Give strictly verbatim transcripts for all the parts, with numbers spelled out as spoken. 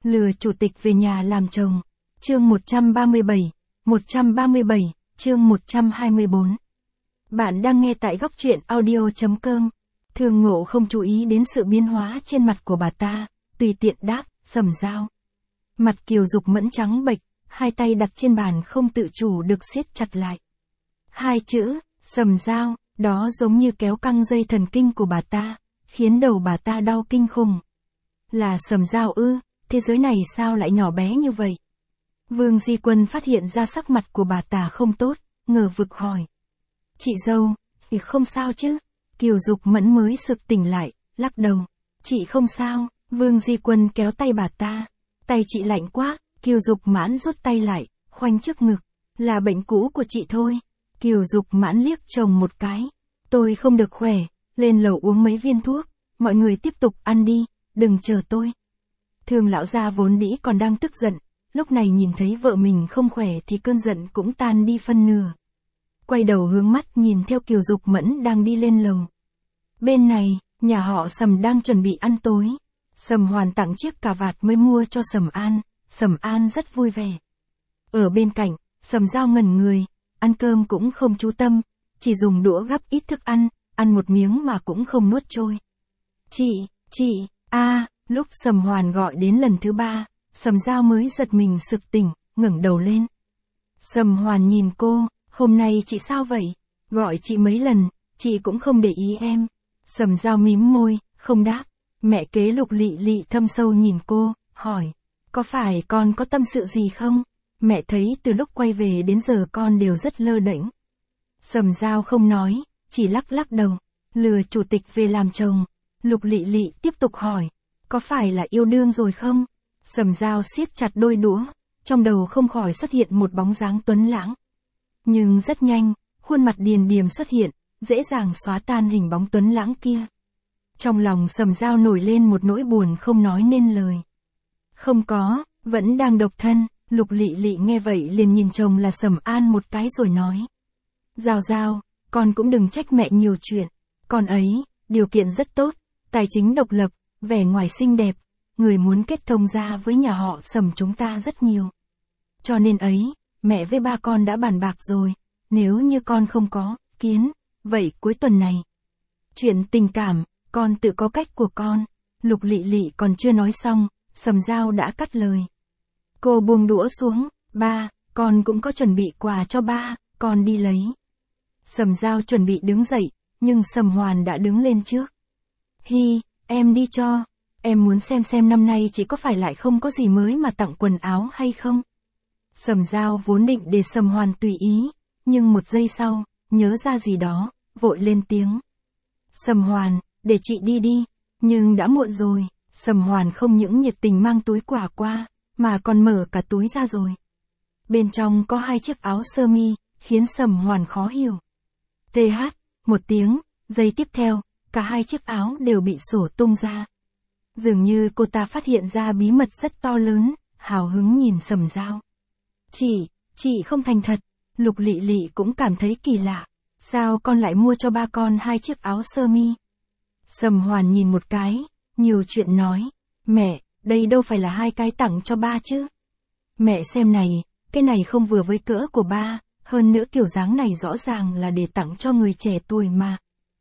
Lừa chủ tịch về nhà làm chồng. Chương một trăm ba mươi bảy, một trăm ba mươi bảy, chương một trăm hai mươi bốn. Bạn đang nghe tại góc truyện audio.com. Thường Ngộ không chú ý đến sự biến hóa trên mặt của bà ta, tùy tiện đáp, Sầm Dao. Mặt Kiều Dục Mẫn trắng bệch, hai tay đặt trên bàn không tự chủ được siết chặt lại. Hai chữ, Sầm Dao, đó giống như kéo căng dây thần kinh của bà ta, khiến đầu bà ta đau kinh khủng. Là Sầm Dao ư, thế giới này sao lại nhỏ bé như vậy? Vương Di Quân phát hiện ra sắc mặt của bà ta không tốt, ngờ vực hỏi. Chị dâu, thì không sao chứ? Kiều Dục Mẫn mới sực tỉnh lại, lắc đầu. Chị không sao, Vương Di Quân kéo tay bà ta. Tay chị lạnh quá, Kiều Dục Mãn rút tay lại, khoanh trước ngực. Là bệnh cũ của chị thôi. Kiều Dục Mãn liếc chồng một cái. Tôi không được khỏe, lên lầu uống mấy viên thuốc. Mọi người tiếp tục ăn đi, đừng chờ tôi. Thường lão gia vốn dĩ còn đang tức giận, lúc này nhìn thấy vợ mình không khỏe thì cơn giận cũng tan đi phân nửa. Quay đầu hướng mắt nhìn theo Kiều Dục Mẫn đang đi lên lầu. Bên này, nhà họ Sầm đang chuẩn bị ăn tối. Sầm Hoàn tặng chiếc cà vạt mới mua cho Sầm An, Sầm An rất vui vẻ. Ở bên cạnh, Sầm Dao ngẩn người, ăn cơm cũng không chú tâm, chỉ dùng đũa gắp ít thức ăn, ăn một miếng mà cũng không nuốt trôi. Chị, chị, a lúc Sầm Hoàn gọi đến lần thứ ba, Sầm Dao mới giật mình sực tỉnh, ngẩng đầu lên. Sầm Hoàn nhìn cô, hôm nay chị sao vậy? Gọi chị mấy lần, chị cũng không để ý em. Sầm Dao mím môi, không đáp. Mẹ kế Lục Lị Lị thâm sâu nhìn cô, hỏi. Có phải con có tâm sự gì không? Mẹ thấy từ lúc quay về đến giờ con đều rất lơ đễnh. Sầm Dao không nói, chỉ lắc lắc đầu. Lừa chủ tịch về làm chồng. Lục Lị Lị tiếp tục hỏi. Có phải là yêu đương rồi không? Sầm Dao siết chặt đôi đũa, trong đầu không khỏi xuất hiện một bóng dáng tuấn lãng. Nhưng rất nhanh, khuôn mặt điềm điềm xuất hiện, dễ dàng xóa tan hình bóng tuấn lãng kia. Trong lòng Sầm Dao nổi lên một nỗi buồn không nói nên lời. Không có, vẫn đang độc thân. Lục Lị Lị nghe vậy liền nhìn chồng là Sầm An một cái rồi nói. Dao Dao, con cũng đừng trách mẹ nhiều chuyện. Con ấy, điều kiện rất tốt, tài chính độc lập, vẻ ngoài xinh đẹp, người muốn kết thông gia với nhà họ Sầm chúng ta rất nhiều. Cho nên ấy, mẹ với ba con đã bàn bạc rồi, nếu như con không có kiến, vậy cuối tuần này. Chuyện tình cảm, con tự có cách của con. Lục Lị Lị còn chưa nói xong, Sầm Dao đã cắt lời. Cô buông đũa xuống, ba, con cũng có chuẩn bị quà cho ba, con đi lấy. Sầm Dao chuẩn bị đứng dậy, nhưng Sầm Hoàn đã đứng lên trước. Hi, em đi cho, em muốn xem xem năm nay chị có phải lại không có gì mới mà tặng quần áo hay không. Sầm Dao vốn định để Sầm Hoàn tùy ý, nhưng một giây sau, nhớ ra gì đó, vội lên tiếng. Sầm Hoàn, để chị đi đi, nhưng đã muộn rồi. Sầm Hoàn không những nhiệt tình mang túi quà qua, mà còn mở cả túi ra rồi. Bên trong có hai chiếc áo sơ mi, khiến Sầm Hoàn khó hiểu. Tê hát, một tiếng, giây tiếp theo, cả hai chiếc áo đều bị sổ tung ra. Dường như cô ta phát hiện ra bí mật rất to lớn, hào hứng nhìn Sầm Dao. Chị, chị không thành thật. Lục Lị Lị cũng cảm thấy kỳ lạ. Sao con lại mua cho ba con hai chiếc áo sơ mi? Sầm Hoàn nhìn một cái, nhiều chuyện nói. Mẹ, đây đâu phải là hai cái tặng cho ba chứ. Mẹ xem này, cái này không vừa với cỡ của ba, hơn nữa kiểu dáng này rõ ràng là để tặng cho người trẻ tuổi mà.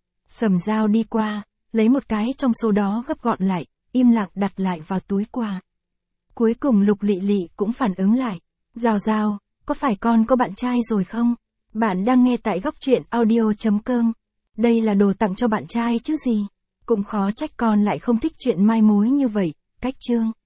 Sầm Dao đi qua, lấy một cái trong số đó gấp gọn lại, im lặng đặt lại vào túi quà. Cuối cùng Lục Lị Lị cũng phản ứng lại. Dao Dao, có phải con có bạn trai rồi không? Bạn đang nghe tại góc truyện audio.com. Đây là đồ tặng cho bạn trai chứ gì. Cũng khó trách con lại không thích chuyện mai mối như vậy. Cách chương.